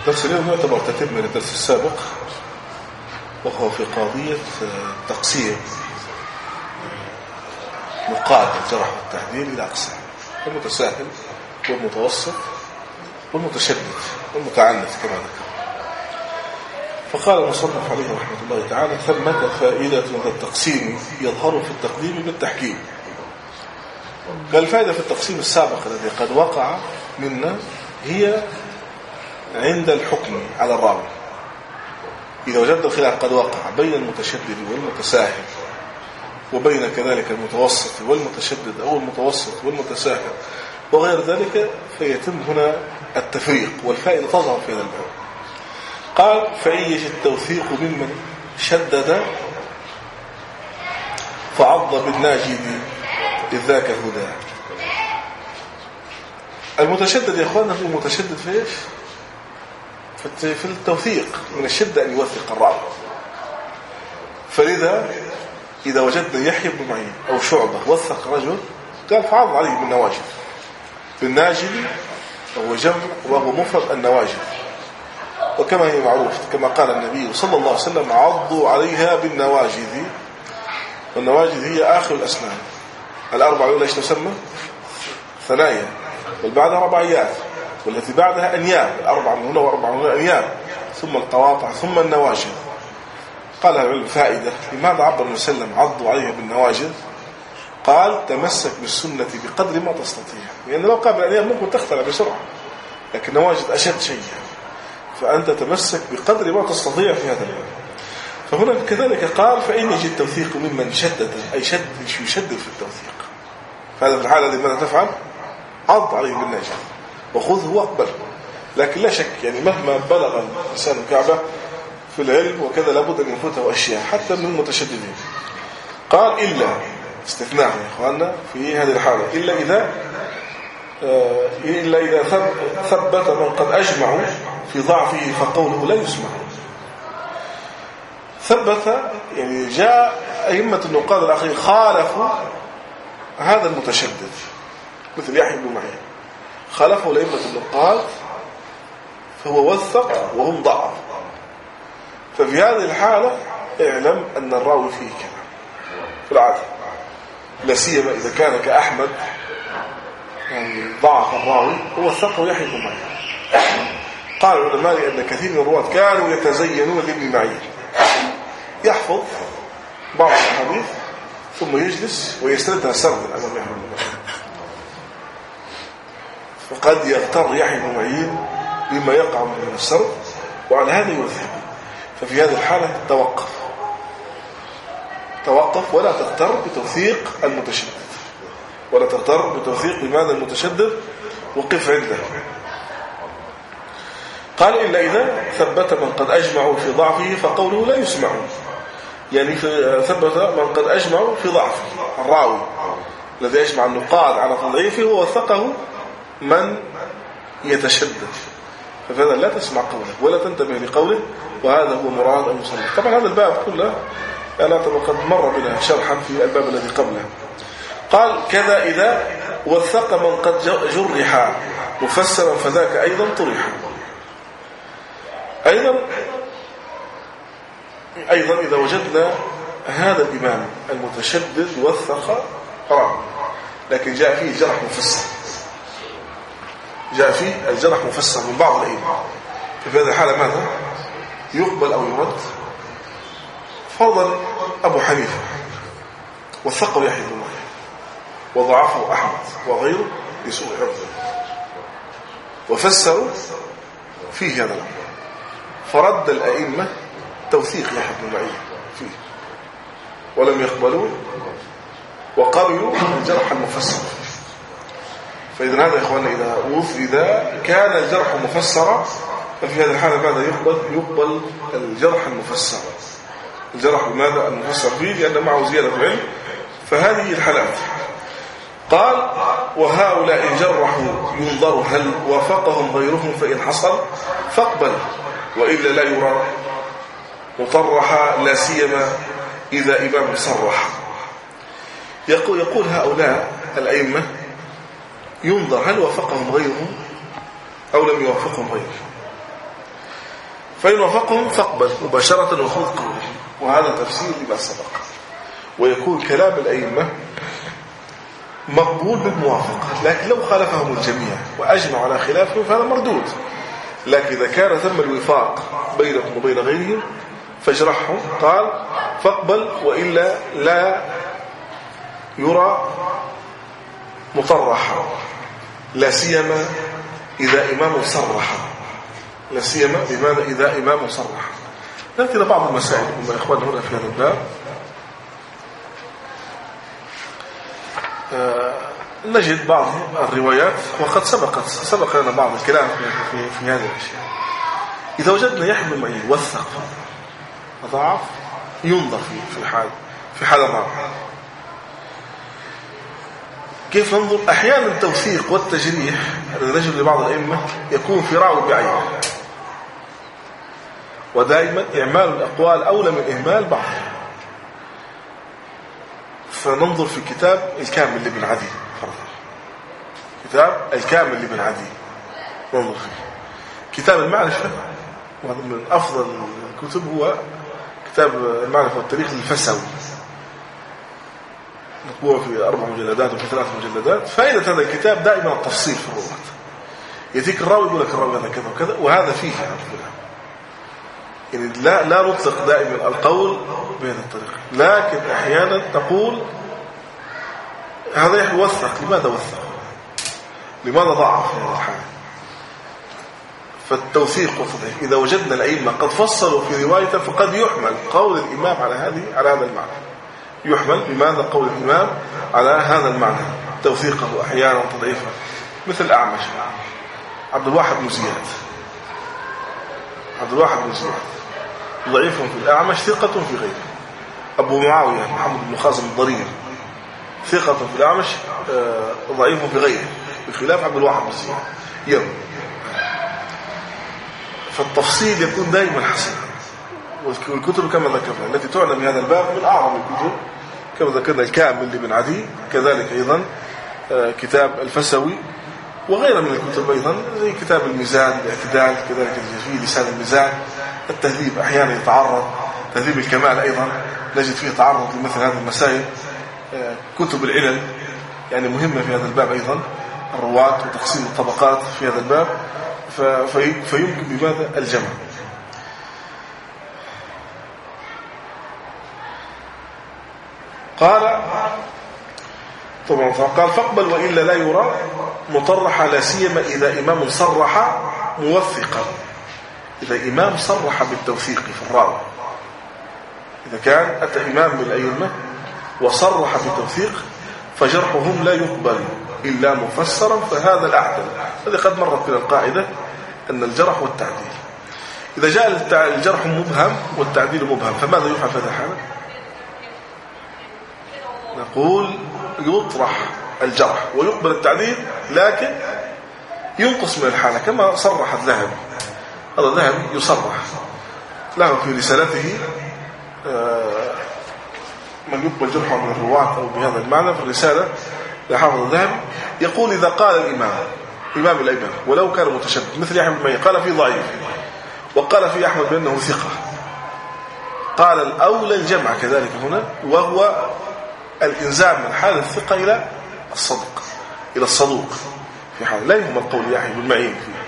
درس اليوم يعتبر تتمة للدرس السابق، وهو في قضية تقسيم نقاط الجرح والتعديل إلى أقسام: المتساهل والمتوسط والمتشدد والمتعنف كما ذكر. فقال المصنف عليه رحمة الله تعالى: ثمة فائدة هذا التقسيم يظهر في التقديم بالتحكيم. قال: الفائدة في التقسيم السابق الذي قد وقع منا هي عند الحكم على الراوي. إذا وجدنا الخلاف قد وقع بين المتشدد والمتساهل، وبين كذلك المتوسط والمتشدد أو المتوسط والمتساهل وغير ذلك، فيتم هنا التفريق، والفائدة تظهر في هذا الباب. قال: فإن يجد التوثيق ممن شدد فعض بالناجد إذ ذاك هدى. المتشدد يا أخوانا هو متشدد في إيش؟ في التوثيق، من الشدة أن يوثق الراوي. فلذا إذا وجدنا يحيى بن معين أو شعبة وثق رجل، قال: فعض عليه بالنواجذ. بالناجد وهو جمع وهو مفرد النواجذ، وكما هي معروف كما قال النبي صلى الله عليه وسلم: عضوا عليها بالنواجذ. والنواجذ هي آخر الأسنان الأربع، ليش تسمى ثنايا، والبعدها رباعيات، والتي بعدها أنياب، الأربع من هنا وأربع من هنا أنياب، ثم القواطع ثم النواجذ. قال العلم: فائدة. لماذا عبر النبي صلى الله عليه وسلم عضوا عليها بالنواجذ؟ قال: تمسك بالسنة بقدر ما تستطيع، لأن لو قابل الأنياب ممكن تختلع بسرعة، لكن النواجذ أشد شيء، فأنت تمسك بقدر ما تستطيع في هذا الباب. فهنا كذلك قال: فإن يجد التوثيق ممن شدد، أي يشدد في التوثيق، فهذا في الحالة ماذا تفعل؟ عض عليه بالناجذ وخذه واقبله. لكن لا شك يعني مهما بلغ الإنسان كعبة في العلم وكذا لابد أن يفوته أشياء حتى من المتشددين. قال: إلا استثناء يا إخواننا في هذه الحالة، إلا إذا ثبت من قد أجمعوا في ضعفه فقوله لا يسمع. ثبت يعني جاء أئمة النقاد الآخرين خالفوا هذا المتشدد، مثل يحيى بن معين خالفه لأئمة النقاد، فهو وثق وهم ضعف. ففي هذه الحالة اعلم أن الراوي فيه كلام في العادة، لا سيما إذا كان كأحمد يعني ضعف الراوي ووثقه يحيى بن معين. قال العلماء لأن كثير من الرواة كانوا يتزينون لابن معين، يحفظ بعض الحديث ثم يجلس ويستردها سردا أمام يحيى بن معين، فقد يغتر يحيى بن معين بما يقع من السرد، وعلى هذا يوثق. ففي هذه الحالة توقف ولا تغتر بتوثيق المتشدد، ولا تغتر بتوثيق بماذا المتشدد، وقف عنده. قال: إلا إذا ثبت من قد أجمعوا في ضعفه فقوله لا يسمع، يعني ثبت من قد أجمعوا في ضعفه، الراوي الذي يجمع النقاد على تضعيفه ووثقه من يتشدد، فهذا لا تسمع قوله ولا تنتبه لقوله، وهذا هو مراد المصنف. طبعا هذا الباب كله أنا قد مر بنا شرحا في الباب الذي قبله. قال: كذا إذا وثق من قد جرح مفسرا فذاك أيضا طرح. أيضا إذا وجدنا هذا الإمام المتشدد وثق راوي، لكن جاء فيه جرح مفسر، جاء فيه الجرح مفسر من بعض الأئمة، في هذه الحالة ماذا؟ يقبل أو يرد؟ فرضا أبو حنيفة وثقه يحيى بن معين وضعفه أحمد وغيره لسوء حفظه، وفسروا فيه هذا الأمر، فرد الأئمة توثيق يحيى بن معين فيه، ولم يقبلوا وقبلوا الجرح المفسر. فإذا هذا يا إخواننا إذا كان الجرح مفسرا، ففي هذه الحالة ماذا يقبل الجرح المفسر، الجرح بماذا المفسر فيه، لأن معه زيادة علم. فهذه الحالات. قال: وهؤلاء إن جرحوا ينظر هل وافقهم غيرهم، فإن حصل فاقبل، وإلا لا يرى مطرح، لا سيما إذا إمام صرح. يقول هؤلاء الأئمة ينظر هل وافقهم غيرهم أو لم يوافقهم غيرهم. فإن وافقهم فاقبل مباشرة وخذ قوله، وهذا تفسير لما سبق. ويكون كلام الأئمة مقبول بالموافقة، لكن لو خالفهم الجميع وأجمعوا على خلافهم فهذا مردود. لكن إذا كان ثم الوفاق بينهم وبين غيرهم فاجرحهم، قال فاقبل وإلا لا يرى مطرحا، لا سيما إذا إمام صرح. لا سيما لماذا إذا إمام صرح. نأتي إلى بعض المسائل مع إخواننا هنا في هذا الباب. نجد بعض الروايات، وقد سبق لنا بعض الكلام في هذه الأشياء. إذا وجدنا يحمل معين وثق ضعف ينظر في حال الراوي. كيف ننظر؟ أحيانا التوثيق والتجريح الذي نجد لبعض الأئمة يكون في راوي بعينه، ودائما إعمال الأقوال أولى من إهمال بعضها. فننظر في كتاب الكامل لابن عدي فرضا، كتاب الكامل لابن عدي ننظر فيه. كتاب المعرفة وهذا من أفضل الكتب، هو كتاب المعرفة والتاريخ للفسوي، مطبوع في 4 مجلدات وفي 3 مجلدات. فائدة هذا الكتاب دائما التفصيل في الرواة. يأتيك الراوي يقول لك الراوي هذا كذا وكذا، وهذا فيه يعني لا نطلق دائما القول بهذه الطريقة، لكن أحيانا تقول هذا يوثق. لماذا وثق؟ لماذا ضعف في هذا الحال؟ فالتوثيق والتضعيف إذا وجدنا الأئمة قد فصلوا في روايته فقد يحمل قول الإمام على هذا المعنى. يحمل بماذا قول الإمام على هذا المعنى، توثيقه أحيانا وتضعيفه. مثل الأعمش عبد الواحد بن زياد ضعيف في الأعمش، ثقة في غيره. أبو معاوية محمد بن خازم الضرير ثقة في الأعمش، ضعيف في غيره، بخلاف عبد الواحد بن زياد. فالتفصيل يكون دائما حسنا. والكتب كما ذكرنا التي تعنى بهذا الباب من أعظم الكتب كما ذكرنا الكامل لابن عدي، كذلك أيضا كتاب الفسوي، وغيره من الكتب أيضا زي كتاب الميزان الاعتدال، كذلك في لسان الميزان. التهذيب أحيانا يتعرض، تهذيب الكمال أيضا نجد فيه تعرض لمثل هذه المسائل. كتب العلل يعني مهمة في هذا الباب أيضا، الرواة وتقسيم الطبقات في هذا الباب، فيمكن بماذا الجمع. قال طبعا فقال فاقبل وإلا لا يرى مطرحا، لا سيما إذا إمام صرح موثقا. إذا إمام صرح بالتوثيق في الراوي، إذا كان أتى إمام من الأئمة وصرح بالتوثيق فجرحهم لا يقبل إلا مفسرا، فهذا الأعدل. هذه قد مرت بنا القاعدة أن الجرح والتعديل، إذا جاء الجرح مبهم والتعديل مبهم فماذا يفعل في هذا الحالة؟ نقول يطرح الجرح ويقبل التعديل، لكن ينقص من الحالة كما صرح الذهبي. هذا الذهبي يصرح له في رسالته من يقبل جرحه من الرواة أو بهذا المعنى. في الرسالة لحافظ الذهبي يقول إذا قال إمام الأئمة ولو كان متشدد مثل يحيى بن معين قال فيه ضعيف وقال فيه أحمد بأنه ثقة، قال الأولى الجمع كذلك هنا، وهو الإنزال من حال الثقة إلى الصدوق في حال لا يهم القول يحيى بن معين فيه،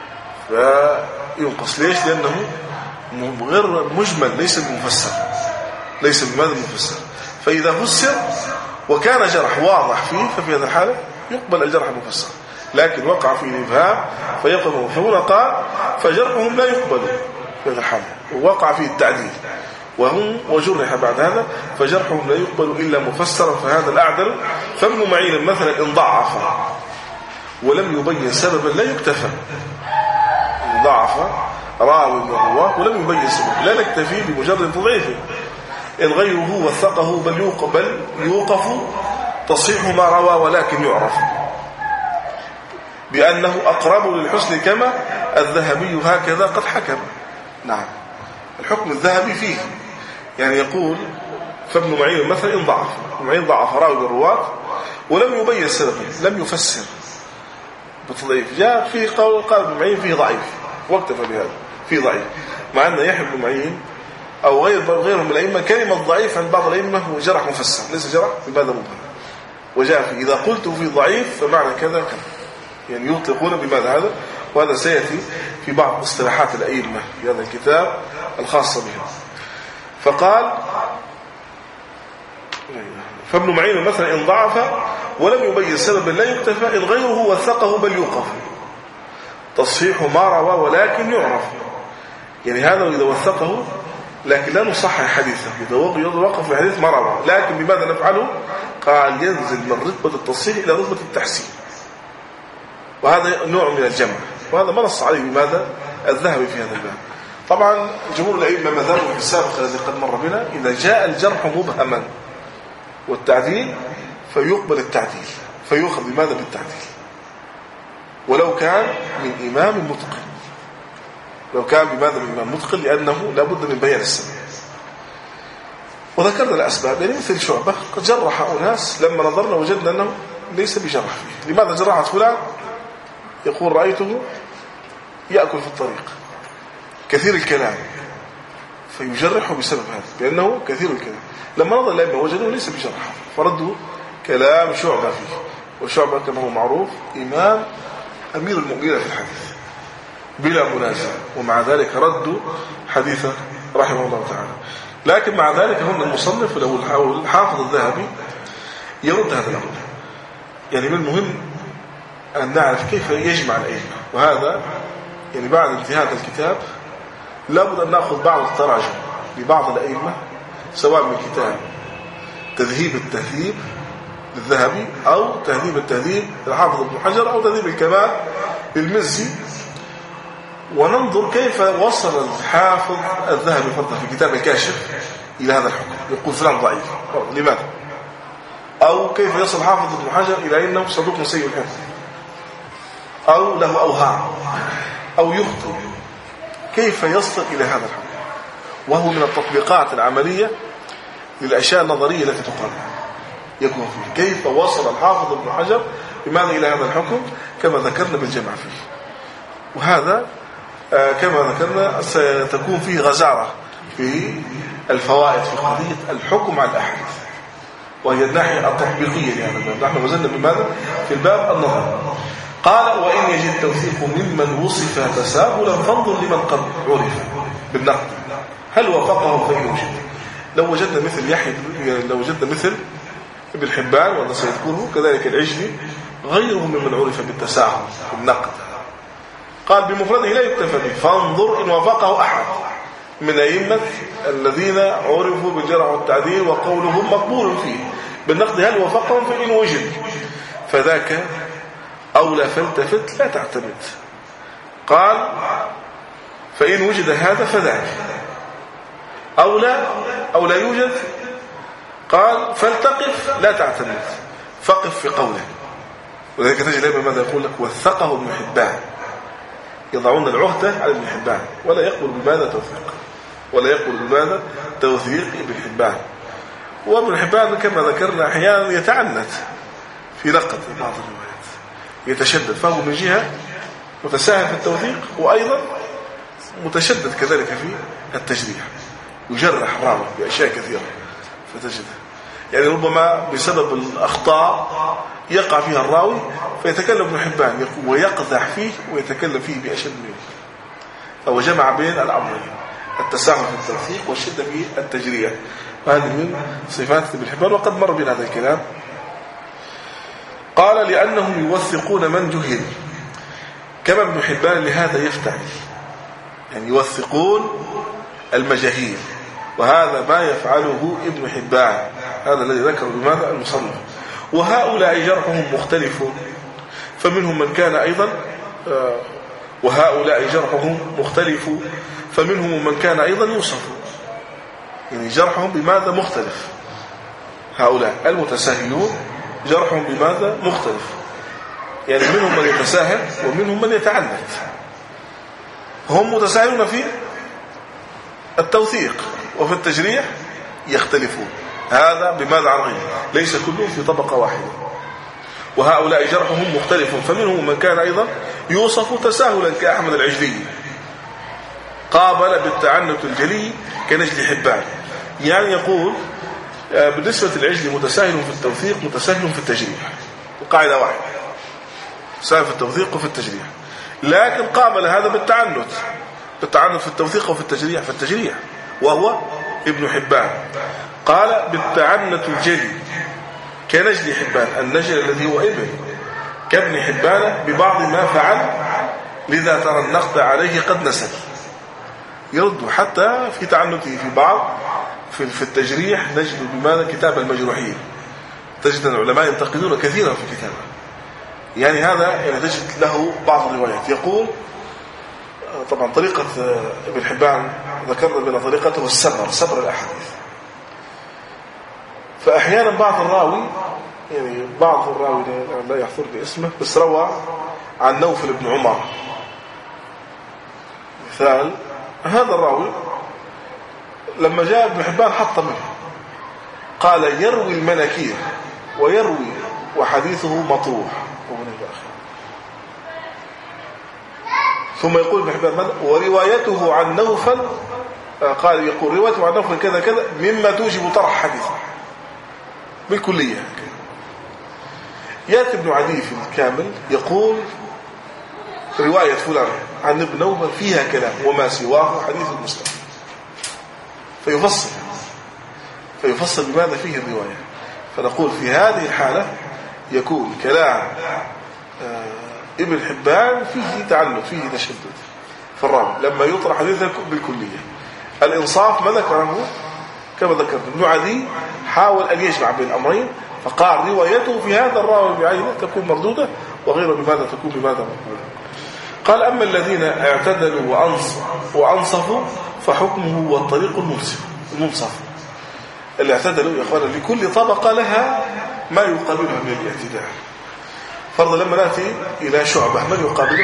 فينقص. ليش؟ لأنه غير مجمل، ليس بمفسر، ليس بماذا مفسر. فإذا فسر وكان جرح واضح فيه ففي هذا الحالة يقبل الجرح المفسر، لكن وقع فيه الإبهام فيقبل. فهنا قال فجرحهم لا يقبل في هذا الحالة، ووقع فيه التعديل وجرح بعد هذا فجرحهم لا يقبل إلا مفسرا، فهذا الأعدل. فابن معين مثلا إن ضعف ولم يبين سببا لا يكتفى، إن ضعف راوي من الرواة ولم يبين سببا لا نكتفي بمجرد تضعيفه، إن غيره وثقه بل يوقف تصحيح ما روى، ولكن يعرف بأنه أقرب للحسن كما الذهبي هكذا قد حكم. نعم، الحكم الذهبي فيه يعني يقول فابن معين مثلا إن ضعف، ابن معين ضعف راوي من الرواة ولم يبين سببه، لم يفسر بتضعيف، جاء فيه قال ابن معين فيه ضعيف واكتفى بهذا، في ضعيف، مع أن يحيى بن معين أو غيرهم من الأئمة كلمة ضعيف عند بعض الأئمة هو جرح مفسر، ليس جرح بماذا مبهم، وجاء في إذا قلت في ضعيف فمعنى كذا كذا، يعني يطلقون بماذا هذا، وهذا سيأتي في بعض اصطلاحات الأئمة في هذا الكتاب الخاصة بهم. فقال فابن معين مثلا إن ضعف ولم يبين سببا لا يكتفى إذ غيره وثقه بل يوقف، تصحيح ما روى ولكن يعرف، يعني هذا إذا وثقه لكن لا نصحح حديثه، إذا وقف في حديث ما روى، لكن بماذا نفعله؟ قال ينزل من رتبة التصحيح إلى رتبة التحسين، وهذا نوع من الجمع، وهذا ما نص عليه بماذا الذهبي في هذا الباب. طبعا جمهور الأئمة مذهبهم في السابق الذي قد مر بنا إذا جاء الجرح مبهما والتعديل فيقبل التعديل، فيؤخذ بماذا بالتعديل، ولو كان من إمام متقن، لو كان بماذا من إمام متقن، لأنه لابد من بيان السبب. وذكرنا الأسباب، يعني مثل شعبة قد جرح أناس لما نظرنا وجدنا أنه ليس بجرح فيه. لماذا جرحت فلان؟ يقول رأيته يأكل في الطريق كثير الكلام، فيجرحه بسبب هذا لأنه كثير الكلام. لما نظر الأئمة وجدوا ليس بجرح، فردوا كلام شعبة فيه، وشعبة كما هو معروف إمام أمير المؤمنين في الحديث بلا منازع، ومع ذلك ردوا حديثه رحمه الله تعالى. لكن مع ذلك هنا المصنف له الحافظ الذهبي يرد هذا الأمر. يعني من المهم أن نعرف كيف يجمع الأئمة، وهذا يعني بعد انتهاء الكتاب لابد أن نأخذ بعض التراجم لبعض الأئمة، سواء من كتاب تذهيب التهذيب للذهبي أو تهذيب التهذيب للحافظ ابن حجر أو تهذيب الكمال للمزي، وننظر كيف وصل الحافظ الذهبي فرضا في كتاب الكاشف إلى هذا الحكم، يقول فلان ضعيف لماذا، أو كيف يصل الحافظ ابن حجر إلى أنه صدوق سيء الحفظ أو له أوهام أو يخطئ، كيف يصل إلى هذا الحكم، وهو من التطبيقات العملية للأشياء النظرية التي تقال يكون فيه. كيف وصل الحافظ ابن حجر بماذا إلى هذا الحكم كما ذكرنا بالجمع فيه، وهذا كما ذكرنا ستكون فيه غزارة في الفوائد في قضية الحكم على الأحاديث، وهي الناحية التطبيقية لهذا الباب. نحن وزلنا بماذا في الباب النظري. قال وإن يجد توثيق ممن وصف تساهلا فانظر لمن قد عرف بالنقد هل وافقه فإن وجد. لو وجدنا مثل يحيى، لو وجدنا مثل ابن حبان وأنا سيذكره كذلك العجلي غيره ممن عرف بالتساهل بالنقد، قال بمفرده لا يكتفى به، فانظر إن وافقه أحد من أئمة الذين عرفوا بالجرح والتعديل وقولهم مقبول فيه بالنقد هل وافقهم فإن وجد فذاك أولى فالتفت لا تعتمد. قال فإن وجد هذا فذاك أو لا يوجد، قال فالتقف لا تعتمد، فقف في قوله. وذلك تجد دائما ماذا يقول لك وثقه ابن حبان، يضعون العهدة على ابن حبان ولا يقبل بماذا توثيق، ولا يقبل بماذا توثيق ابن حبان. وابن حبان كما ذكرنا أحيانا يتعنت في نقد بعض الروايات، يتشدد، فهو من جهة متساهل في التوثيق وأيضا متشدد كذلك في التجريح، يجرح الراوي بأشياء كثيرة فتجده يعني ربما بسبب الأخطاء يقع فيها الراوي فيتكلم ابن حبان ويقدح فيه ويتكلم فيه بأشد منه. فهو جمع بين الأمرين، التساهل في التوثيق والشدة في التجريح، وهذه من صفات ابن حبان وقد مر بنا هذا الكلام. قال لأنهم يوثقون من جهل كما ابن حبان لهذا يفتعل، يعني يوثقون المجاهيل، وهذا ما يفعله ابن حبان، هذا الذي ذكره بماذا المصنف. وهؤلاء جرحهم مختلف فمنهم من كان أيضا وهؤلاء جرحهم مختلف فمنهم من كان أيضا يوصف، يعني جرحهم بماذا مختلف. هؤلاء المتساهلون جرحهم بماذا مختلف، يعني منهم من يتساهل ومنهم من يتعنت. هم متساهلون في التوثيق وفي التجريح يختلفون، هذا بماذا عن غيره، ليس كلهم في طبقة واحدة. وهؤلاء جرحهم مختلف فمنهم من كان أيضا يوصف تساهلا كأحمد العجلي، قابل بالتعنت الجلي كنجل حبان. يعني يقول بالنسبة للعجل متساهل في التوثيق متساهل في التجريح، القاعدة واحدة، سهل في التوثيق وفي التجريح. لكن قابل هذا بالتعنت في التوثيق وفي التجريح. فالتجريح وهو ابن حبان قال بالتعنت الجلي كنجل حبان، النجل الذي هو ابن كابن حبان ببعض ما فعل، لذا ترى النقد عليه قد نسل. يرد حتى في تعنته في بعض في التجريح نجد بماذا كتاب المجروحين، تجد العلماء ينتقدون كثيرا في كتابه. يعني هذا يعني تجد له بعض الروايات يقول طبعا طريقة ابن حبان ذكرنا بأن طريقته الصبر الأحاديث. فأحيانا بعض الراوي لا يحضر باسمه بس روى عن نوفل بن عمر مثال. هذا الراوي لما جاء ابن حبان حط منه قال يروي المناكير ويروي وحديثه مطروح ثم يقول ابن حبان وروايته عن نوفل قال يقول روايته عن نوفل كذا كذا مما توجب طرح حديثه بالكلية. يأتي ابن عدي في الكامل يقول رواية فلان عن ابن نوفل فيها كلام وما سواه حديث المسلم، فيفصل بماذا فيه الرواية. فنقول في هذه الحالة يكون كلام ابن حبان فيه تعنت فيه تشدد في الراوي لما يطرح حديثه بالكلية. الإنصاف ما ذكره كما ذكرت ابن عدي حاول أن يجمع بين الأمرين، فقال روايته في هذا الراوي بعينه تكون مردودة وغيره بماذا تكون بماذا مقبولة. قال أما الذين اعتدلوا وأنصفوا فحكمه هو الطريق المنصف. اللي اعتدلوا يا أخوانا لكل طبقة لها ما يقابلها من الاعتدال. فرضا لما نأتي إلى شعبة من يقابله؟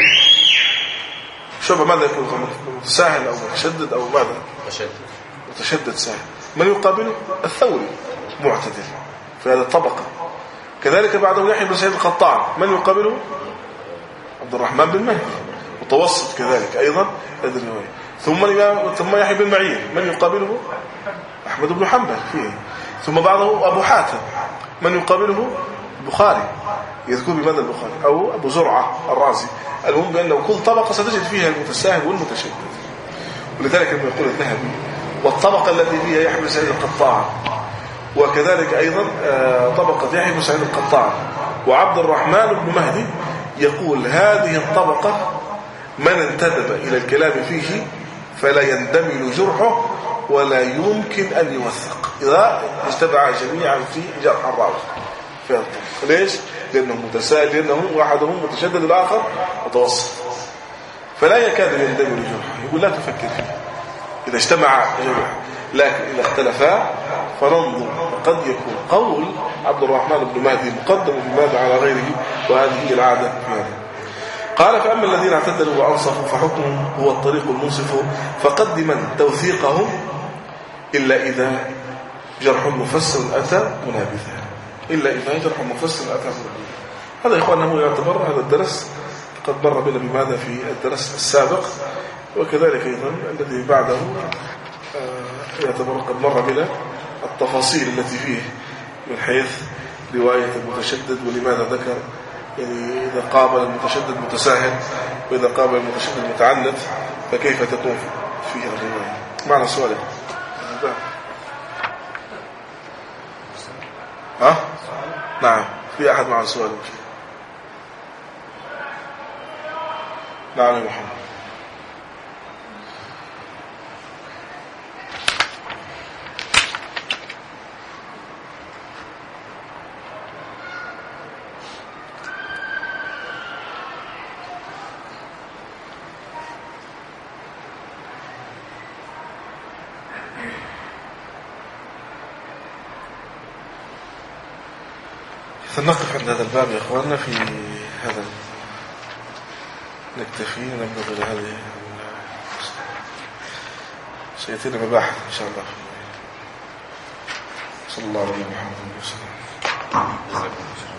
شعبة ماذا يكون سهل أو متشدد أو ماذا؟ متشدد سهل. من يقابله؟ الثوري معتدل في هذه الطبقة. كذلك بعده يحيى بن سعيد القطان من يقابله؟ عبد الرحمن بن مهدي متوسط كذلك أيضا هذه الرواية. ثم يحيى بن معين من يقابله؟ أحمد بن حنبل فيه. ثم بعده أبو حاتم من يقابله؟ البخاري يذكر بماذا البخاري أو أبو زرعة الرازي. المهم بأنه كل طبقة ستجد فيها المتساهل والمتشدد. ولذلك يقول الذهبي والطبقة التي فيها يحيى بن سعيد القطان وكذلك أيضا طبقة يحيى بن سعيد القطان وعبد الرحمن بن مهدي، يقول هذه الطبقة من انتدب إلى الكلام فيه فلا يندمل جرحه ولا يمكن أن يوثق إذا اجتمع جميعا في جرح الراوي. ليش؟ لأنه متساهل، لأنه أحدهم متشدد الآخر متوسط، فلا يكاد يندمل جرحه. يقول لا تفكر فيه إذا اجتمع جرح، لكن إذا اختلفا فننظر قد يكون قول عبد الرحمن بن مهدي مقدم بماذا على غيره، وهذه هي العادة في هذا. قال فأما الذين اعتدلوا وأنصفوا فحكمهم هو الطريق المنصف فقدما توثيقهم إلا إذا جرح مفسر أتى منابثا. هذا يا إخواننا هو يعتبر هذا الدرس قد مر بنا بماذا في الدرس السابق، وكذلك أيضا الذي بعده يعتبر قد مر بنا التفاصيل التي فيه من حيث رواية المتشدد ولماذا ذكر، يعني إذا قابل المتشدد متساهل وإذا قابل المتشدد متعنت فكيف تكون فيها الرواية. معنى سؤالك نعم، في أحد مع السؤال؟ نعم يا محمد. سنقف عند هذا الباب يا إخواننا في هذا، نكتفي ونبلغ إلى هذه سيأتينا مباحث إن شاء الله. صلى الله عليه وسلم.